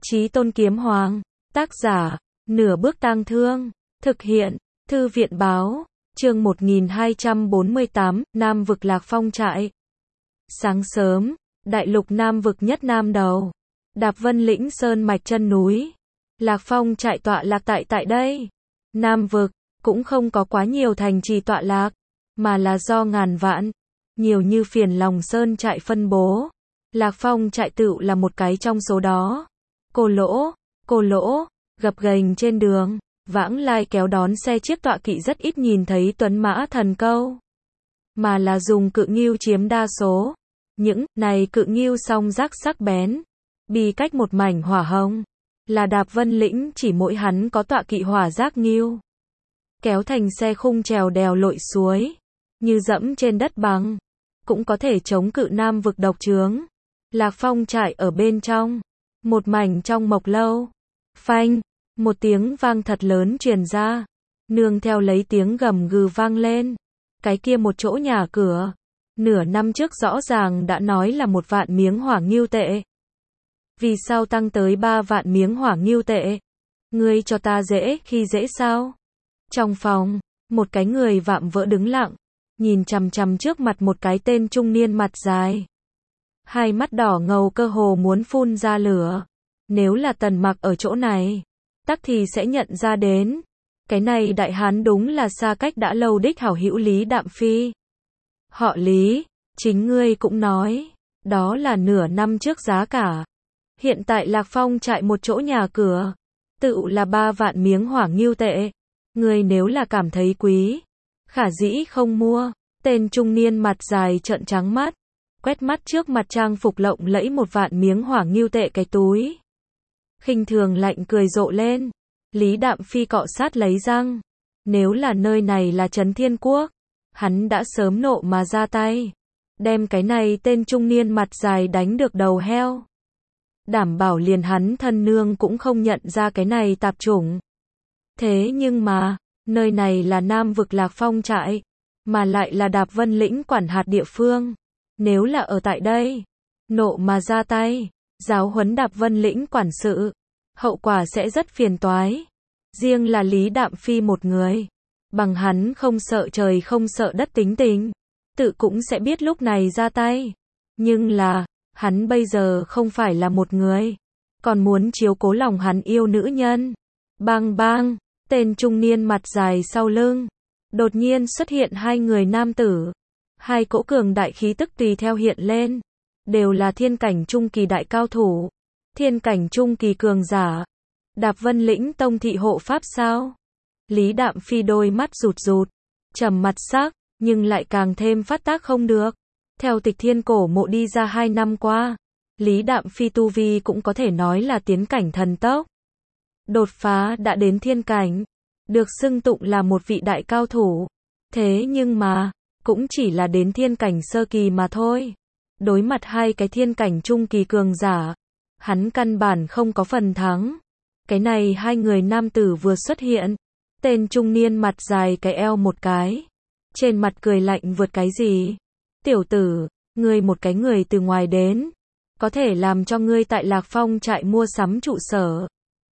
Chí Tôn Kiếm Hoàng, tác giả, Nửa Bước Tang Thương, thực hiện, Thư viện Báo, chương 1248, Nam Vực Lạc Phong trại. Sáng sớm, đại lục Nam Vực nhất Nam đầu, Đạp Vân lĩnh sơn mạch chân núi, Lạc Phong trại tọa lạc tại đây. Nam Vực, cũng không có quá nhiều thành trì tọa lạc, mà là do ngàn vạn, nhiều như phiền lòng sơn trại phân bố. Lạc Phong trại tựu là một cái trong số đó. Cô lỗ, gập ghềnh trên đường, vãng lai kéo đón xe chiếc tọa kỵ rất ít nhìn thấy tuấn mã thần câu, mà là dùng cự ngưu chiếm đa số. Những này cự ngưu song rác sắc bén, bi cách một mảnh hỏa hồng, là Đạp Vân lĩnh chỉ mỗi hắn có tọa kỵ hỏa giác ngưu, kéo thành xe khung trèo đèo lội suối, như dẫm trên đất bằng, cũng có thể chống cự Nam Vực độc trướng. Lạc Phong trại ở bên trong, một mảnh trong mộc lâu, phanh, một tiếng vang thật lớn truyền ra, nương theo lấy tiếng gầm gừ vang lên. Cái kia một chỗ nhà cửa, nửa năm trước rõ ràng đã nói là 1 vạn miếng hỏa ngưu tệ. Vì sao tăng tới 3 vạn miếng hỏa ngưu tệ? Ngươi cho ta dễ khi dễ sao? Trong phòng, một cái người vạm vỡ đứng lặng, nhìn chằm chằm trước mặt một cái tên trung niên mặt dài. Hai mắt đỏ ngầu cơ hồ muốn phun ra lửa. Nếu là Tần Mặc ở chỗ này, tắc thì sẽ nhận ra đến. Cái này đại hán đúng là xa cách đã lâu đích hảo hữu Lý Đạm Phi. Họ Lý, chính ngươi cũng nói, đó là nửa năm trước giá cả. Hiện tại Lạc Phong trại một chỗ nhà cửa, tựu là 3 vạn miếng hỏa ngưu tệ. Ngươi nếu là cảm thấy quý, khả dĩ không mua. Tên trung niên mặt dài trợn trắng mắt, quét mắt trước mặt trang phục lộng lẫy 1 vạn miếng hỏa ngưu tệ cái túi. Khinh thường lạnh cười rộ lên. Lý Đạm Phi cọ sát lấy răng. Nếu là nơi này là Trấn Thiên Quốc, hắn đã sớm nộ mà ra tay, đem cái này tên trung niên mặt dài đánh được đầu heo. Đảm bảo liền hắn thân nương cũng không nhận ra cái này tạp chủng. Thế nhưng mà, nơi này là Nam Vực Lạc Phong trại, mà lại là Đạp Vân lĩnh quản hạt địa phương. Nếu là ở tại đây, nộ mà ra tay, giáo huấn Đạp Vân lĩnh quản sự, hậu quả sẽ rất phiền toái. Riêng là Lý Đạm Phi một người, bằng hắn không sợ trời không sợ đất tính tình, tự cũng sẽ biết lúc này ra tay. Nhưng là, hắn bây giờ không phải là một người, còn muốn chiếu cố lòng hắn yêu nữ nhân. Bang bang, tên trung niên mặt dài sau lưng, đột nhiên xuất hiện 2 người nam tử. 2 cỗ cường đại khí tức tùy theo hiện lên, đều là thiên cảnh trung kỳ đại cao thủ, thiên cảnh trung kỳ cường giả. Đạp Vân lĩnh tông thị hộ pháp sao? Lý Đạm Phi đôi mắt rụt rụt, trầm mặt sắc, nhưng lại càng thêm phát tác không được. Theo Tịch Thiên cổ mộ đi ra 2 năm qua, Lý Đạm Phi tu vi cũng có thể nói là tiến cảnh thần tốc. Đột phá đã đến thiên cảnh, được xưng tụng là một vị đại cao thủ. Thế nhưng mà, cũng chỉ là đến thiên cảnh sơ kỳ mà thôi. Đối mặt 2 cái thiên cảnh trung kỳ cường giả, hắn căn bản không có phần thắng. Cái này 2 người nam tử vừa xuất hiện, tên trung niên mặt dài cái eo một cái, trên mặt cười lạnh vượt cái gì? Tiểu tử, ngươi một cái người từ ngoài đến, có thể làm cho ngươi tại Lạc Phong trại mua sắm trụ sở.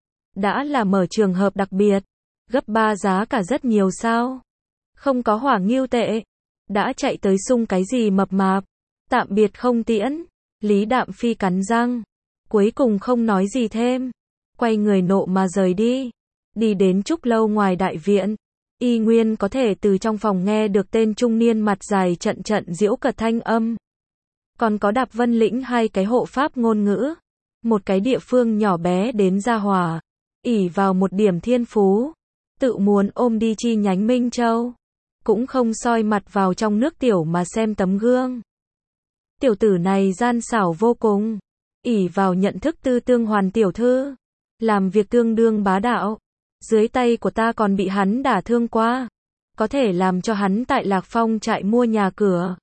Đã là mở trường hợp đặc biệt, gấp 3 giá cả rất nhiều sao? Không có hỏa ngưu tệ, đã chạy tới sung cái gì mập mạp? Tạm biệt không tiễn. Lý Đạm Phi cắn răng, cuối cùng không nói gì thêm, quay người nộ mà rời đi. Đi đến trúc lâu ngoài đại viện, y nguyên có thể từ trong phòng nghe được tên trung niên mặt dài trận giễu cợt thanh âm. Còn có Đạp Vân lĩnh 2 cái hộ pháp ngôn ngữ, một cái địa phương nhỏ bé đến gia hỏa, ỷ vào một điểm thiên phú, tự muốn ôm đi chi nhánh Minh Châu, cũng không soi mặt vào trong nước tiểu mà xem tấm gương. Tiểu tử này gian xảo vô cùng, ỷ vào nhận thức tư tương hoàn tiểu thư, làm việc tương đương bá đạo, dưới tay của ta còn bị hắn đả thương qua, có thể làm cho hắn tại Lạc Phong trại mua nhà cửa.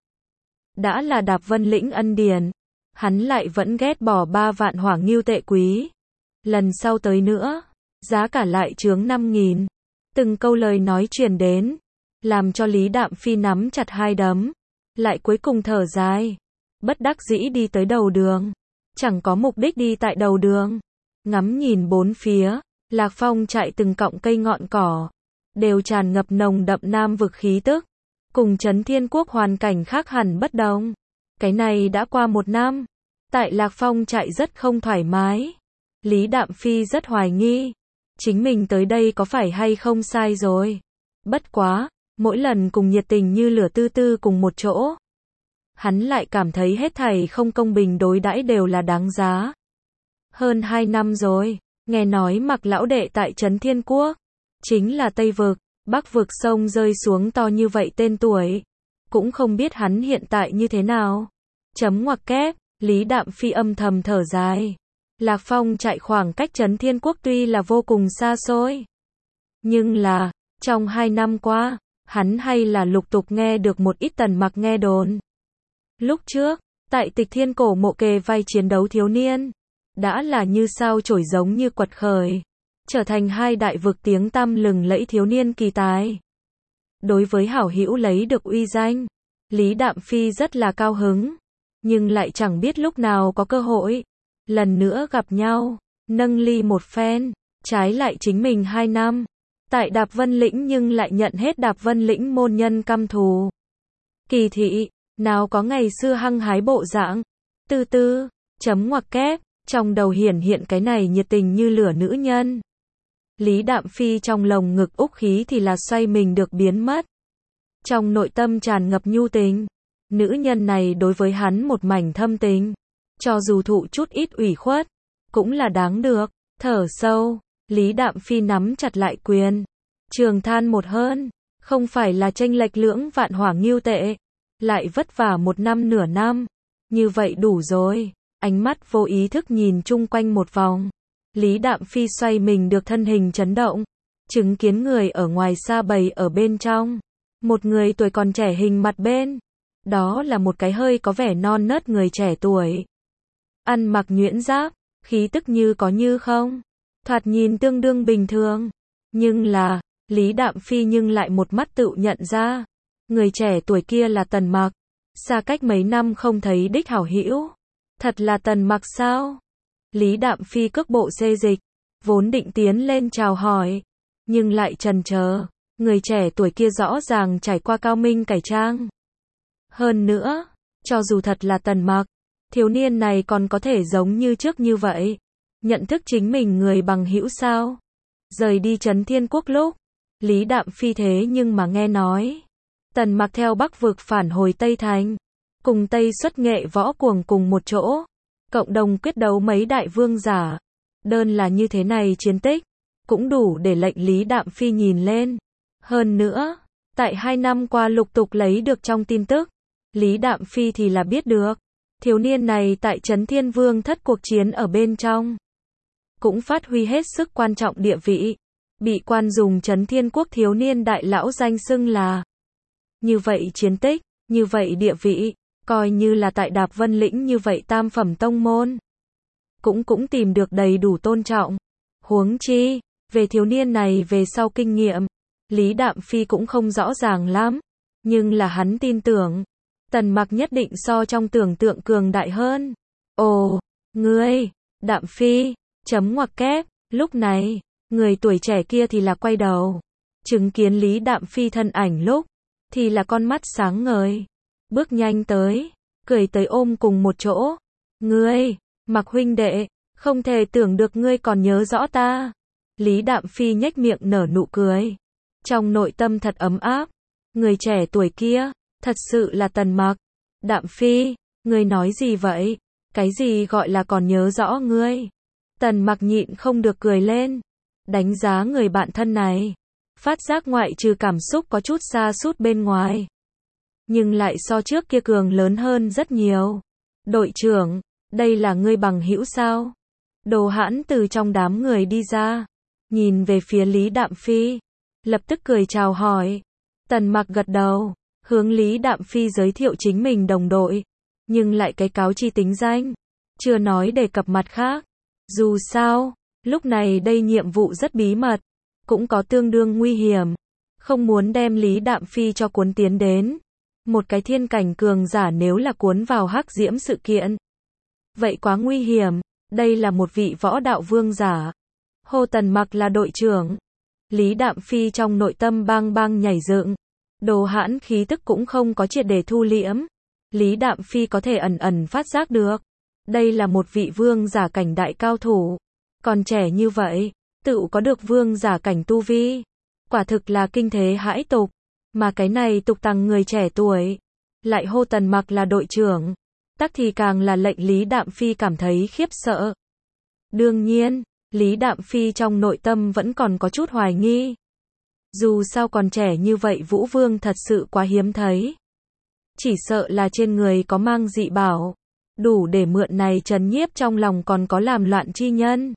Đã là Đạp Vân lĩnh ân điển, hắn lại vẫn ghét bỏ 3 vạn hỏa ngưu tệ quý. Lần sau tới nữa, giá cả lại chướng 5.000. Từng câu lời nói truyền đến, làm cho Lý Đạm Phi nắm chặt 2 đấm, lại cuối cùng thở dài, bất đắc dĩ đi tới đầu đường. Chẳng có mục đích đi tại đầu đường, Ngắm nhìn bốn phía, Lạc Phong trại từng cọng cây ngọn cỏ, đều tràn ngập nồng đậm Nam vực khí tức, cùng Trấn Thiên Quốc hoàn cảnh khác hẳn bất đồng. Cái này đã qua 1 năm, tại Lạc Phong trại rất không thoải mái. Lý Đạm Phi rất hoài nghi, chính mình tới đây có phải hay không sai rồi. Bất quá, mỗi lần cùng nhiệt tình như lửa tư tư cùng một chỗ, hắn lại cảm thấy hết thảy không công bình đối đãi đều là đáng giá. Hơn 2 năm rồi, nghe nói Mặc lão đệ tại Trấn Thiên Quốc, chính là Tây vực, Bắc vực sông rơi xuống to như vậy tên tuổi, cũng không biết hắn hiện tại như thế nào. Chấm ngoặc kép, Lý Đạm Phi âm thầm thở dài. Lạc Phong chạy khoảng cách Trấn Thiên Quốc tuy là vô cùng xa xôi, nhưng là, trong 2 năm qua, hắn hay là lục tục nghe được một ít Tần Mặc nghe đồn. Lúc trước, tại Tịch Thiên cổ mộ kề vai chiến đấu thiếu niên, đã là như sao chổi giống như quật khởi, trở thành 2 đại vực tiếng tăm lừng lẫy thiếu niên kỳ tài. Đối với hảo hữu lấy được uy danh, Lý Đạm Phi rất là cao hứng, nhưng lại chẳng biết lúc nào có cơ hội lần nữa gặp nhau, nâng ly một phen. Trái lại chính mình 2 năm tại Đạp Vân Lĩnh nhưng lại nhận hết Đạp Vân Lĩnh môn nhân căm thù, kỳ thị, nào có ngày xưa hăng hái bộ dạng. Từ từ, chấm ngoặc kép, trong đầu hiển hiện cái này nhiệt tình như lửa nữ nhân. Lý Đạm Phi trong lồng ngực úc khí thì là xoay mình được biến mất. Trong nội tâm tràn ngập nhu tình. Nữ nhân này đối với hắn một mảnh thâm tình. Cho dù thụ chút ít ủy khuất, cũng là đáng được. Thở sâu, Lý Đạm Phi nắm chặt lại quyền. Trường than một hơn, không phải là chênh lệch lưỡng vạn hỏa ngưu tệ. Lại vất vả 1 năm nửa năm. Như vậy đủ rồi. Ánh mắt vô ý thức nhìn chung quanh một vòng. Lý Đạm Phi xoay mình được thân hình chấn động. Chứng kiến người ở ngoài xa bầy ở bên trong. Một người tuổi còn trẻ hình mặt bên. Đó là một cái hơi có vẻ non nớt người trẻ tuổi. Ăn mặc nhuyễn giáp, khí tức như có như không. Thoạt nhìn tương đương bình thường. Nhưng là, Lý Đạm Phi nhưng lại một mắt tự nhận ra. Người trẻ tuổi kia là Tần Mặc. Xa cách mấy năm không thấy đích hảo hữu. Thật là Tần Mặc sao? Lý Đạm Phi cước bộ xê dịch, vốn định tiến lên chào hỏi, nhưng lại chần chờ. Người trẻ tuổi kia rõ ràng trải qua cao minh cải trang. Hơn nữa, cho dù thật là Tần Mặc, thiếu niên này còn có thể giống như trước như vậy, nhận thức chính mình người bằng hữu sao? Rời đi Trấn Thiên Quốc lúc, Lý Đạm Phi thế nhưng mà nghe nói, Tần Mặc theo Bắc vực phản hồi Tây Thành, cùng Tây xuất nghệ võ cuồng cùng một chỗ, cộng đồng quyết đấu mấy đại vương giả. Đơn là như thế này chiến tích, cũng đủ để lệnh Lý Đạm Phi nhìn lên. Hơn nữa, tại 2 năm qua lục tục lấy được trong tin tức, Lý Đạm Phi thì là biết được, thiếu niên này tại Trấn Thiên Vương thất cuộc chiến ở bên trong, cũng phát huy hết sức quan trọng địa vị, bị quan dùng Trấn Thiên Quốc thiếu niên đại lão danh xưng là. Như vậy chiến tích, như vậy địa vị, coi như là tại Đạp Vân Lĩnh như vậy tam phẩm tông môn, cũng tìm được đầy đủ tôn trọng. Huống chi, về thiếu niên này về sau kinh nghiệm, Lý Đạm Phi cũng không rõ ràng lắm, nhưng là hắn tin tưởng, Tần Mặc nhất định so trong tưởng tượng cường đại hơn. Ồ, ngươi, Đạm Phi, chấm ngoặc kép, lúc này, người tuổi trẻ kia thì là quay đầu, chứng kiến Lý Đạm Phi thân ảnh lúc, thì là con mắt sáng ngời, bước nhanh tới, cười tới ôm cùng một chỗ. Ngươi, Mặc huynh đệ, không thể tưởng được ngươi còn nhớ rõ ta. Lý Đạm Phi nhếch miệng nở nụ cười, trong nội tâm thật ấm áp. Người trẻ tuổi kia, thật sự là Tần Mặc. Đạm Phi, ngươi nói gì vậy? Cái gì gọi là còn nhớ rõ ngươi? Tần Mặc nhịn không được cười lên, đánh giá người bạn thân này, phát giác ngoại trừ cảm xúc có chút xa sút bên ngoài, nhưng lại so trước kia cường lớn hơn rất nhiều. Đội trưởng, đây là ngươi bằng hữu sao? Đồ Hãn từ trong đám người đi ra, nhìn về phía Lý Đạm Phi, lập tức cười chào hỏi. Tần Mặc gật đầu, hướng Lý Đạm Phi giới thiệu chính mình đồng đội, nhưng lại cái cáo chi tính danh, chưa nói đề cập mặt khác. Dù sao, lúc này đây nhiệm vụ rất bí mật, cũng có tương đương nguy hiểm, không muốn đem Lý Đạm Phi cho cuốn tiến đến. Một cái thiên cảnh cường giả nếu là cuốn vào hắc diễm sự kiện, vậy quá nguy hiểm. Đây là một vị võ đạo vương giả. Hồ Tần Mặc là đội trưởng. Lý Đạm Phi trong nội tâm bang bang nhảy dựng. Đồ hãn khí tức cũng không có triệt để thu liễm. Lý Đạm Phi có thể ẩn ẩn phát giác được. Đây là một vị vương giả cảnh đại cao thủ. Còn trẻ như vậy, tự có được vương giả cảnh tu vi. Quả thực là kinh thế hãi tục. Mà cái này tục tằng người trẻ tuổi. Lại hô Tần Mặc là đội trưởng. Tắc thì càng là lệnh Lý Đạm Phi cảm thấy khiếp sợ. Đương nhiên, Lý Đạm Phi trong nội tâm vẫn còn có chút hoài nghi. Dù sao còn trẻ như vậy Vũ Vương thật sự quá hiếm thấy. Chỉ sợ là trên người có mang dị bảo. Đủ để mượn này trấn nhiếp trong lòng còn có làm loạn chi nhân.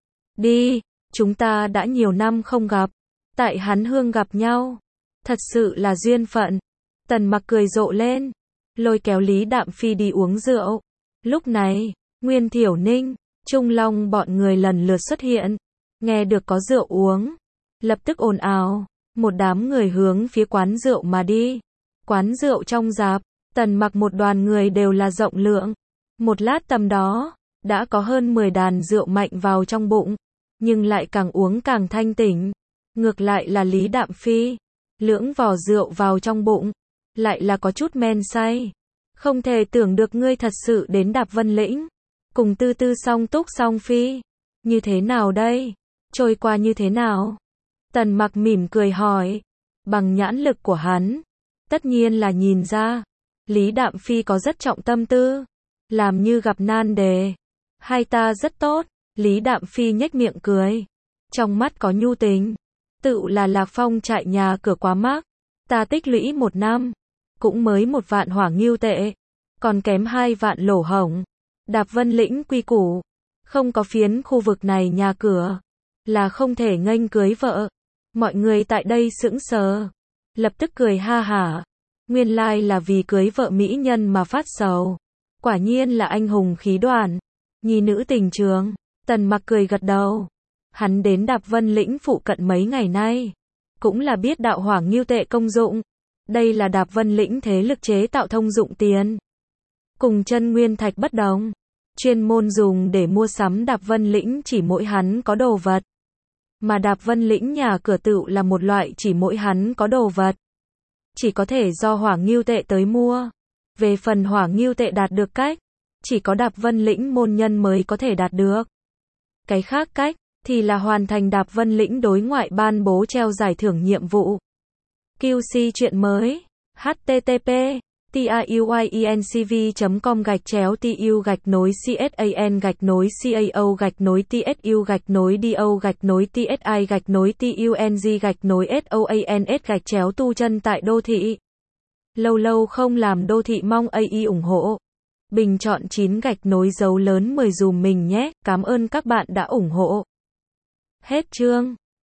Đi, chúng ta đã nhiều năm không gặp. Tại Hán Hương gặp nhau. Thật sự là duyên phận. Tần Mặc cười rộ lên. Lôi kéo Lý Đạm Phi đi uống rượu. Lúc này, Nguyên Thiểu Ninh, Trung Long bọn người lần lượt xuất hiện. Nghe được có rượu uống. Lập tức ồn ào. Một đám người hướng phía quán rượu mà đi. Quán rượu trong rạp. Tần Mặc một đoàn người đều là rộng lượng. Một lát tầm đó, đã có hơn 10 đàn rượu mạnh vào trong bụng. Nhưng lại càng uống càng thanh tỉnh. Ngược lại là Lý Đạm Phi. Lưỡng vò rượu vào trong bụng. Lại là có chút men say. Không thể tưởng được ngươi thật sự đến Đạp Vân Lĩnh. Cùng Tư Tư song túc song phi. Như thế nào đây? Trôi qua như thế nào? Tần Mặc mỉm cười hỏi. Bằng nhãn lực của hắn. Tất nhiên là nhìn ra. Lý Đạm Phi có rất trọng tâm tư. Làm như gặp nan đề. Hai ta rất tốt. Lý Đạm Phi nhếch miệng cười. Trong mắt có nhu tình. Tự là Lạc Phong trại nhà cửa quá mắc. Ta tích lũy 1 năm. Cũng mới 1 vạn hỏa ngưu tệ. Còn kém 2 vạn lỗ hổng. Đạp Vân Lĩnh quy củ. Không có phiến khu vực này nhà cửa. Là không thể nghênh cưới vợ. Mọi người tại đây sững sờ. Lập tức cười ha hả. Nguyên lai là vì cưới vợ mỹ nhân mà phát sầu. Quả nhiên là anh hùng khí đoàn. Nhi nữ tình trường. Tần Mặc cười gật đầu. Hắn đến Đạp Vân Lĩnh phụ cận mấy ngày nay. Cũng là biết đạo hỏa ngưu tệ công dụng. Đây là Đạp Vân Lĩnh thế lực chế tạo thông dụng tiền. Cùng chân nguyên thạch bất đồng. Chuyên môn dùng để mua sắm Đạp Vân Lĩnh chỉ mỗi hắn có đồ vật. Mà Đạp Vân Lĩnh nhà cửa tự là một loại chỉ mỗi hắn có đồ vật. Chỉ có thể do hỏa ngưu tệ tới mua. Về phần hỏa ngưu tệ đạt được cách. Chỉ có Đạp Vân Lĩnh môn nhân mới có thể đạt được. Cái khác cách. Thì là hoàn thành Đạp Vân Lĩnh đối ngoại ban bố treo giải thưởng nhiệm vụ. QC chuyện mới. http tiuienCV.com/TU-TSI-TUNG-TUNZ-TUNZ tu chân tại đô thị. Lâu lâu không làm đô thị mong AI ủng hộ. Bình chọn 9 dấu lớn 10 dùm mình nhé. Cảm ơn các bạn đã ủng hộ. Hết chương.